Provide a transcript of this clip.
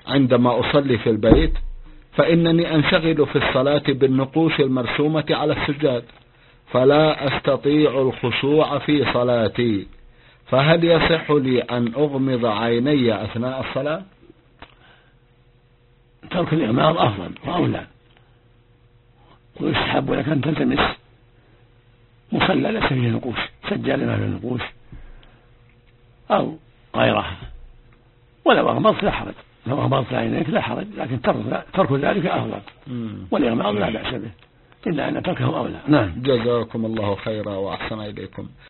عندما أصلي في البيت فإنني أنشغل في الصلاة بالنقوش المرسومة على السجاد فلا أستطيع الخشوع في صلاتي، فهل يصح لي أن أغمض عيني أثناء الصلاة؟ ترك الإغماض أفضل وأولى، ويستحب لك أن تلتمس مصلى ليس فيه نقوش، سجادة ما فيه نقوش أو غيرها، ولو أغمضت لا حرج، لو أغمضت عينيك لا حرج، لكن ترك ذلك أفضل، والإغماض لا بأس به إلا أن تركه أولى. جزاكم الله خيرا وأحسن إليكم.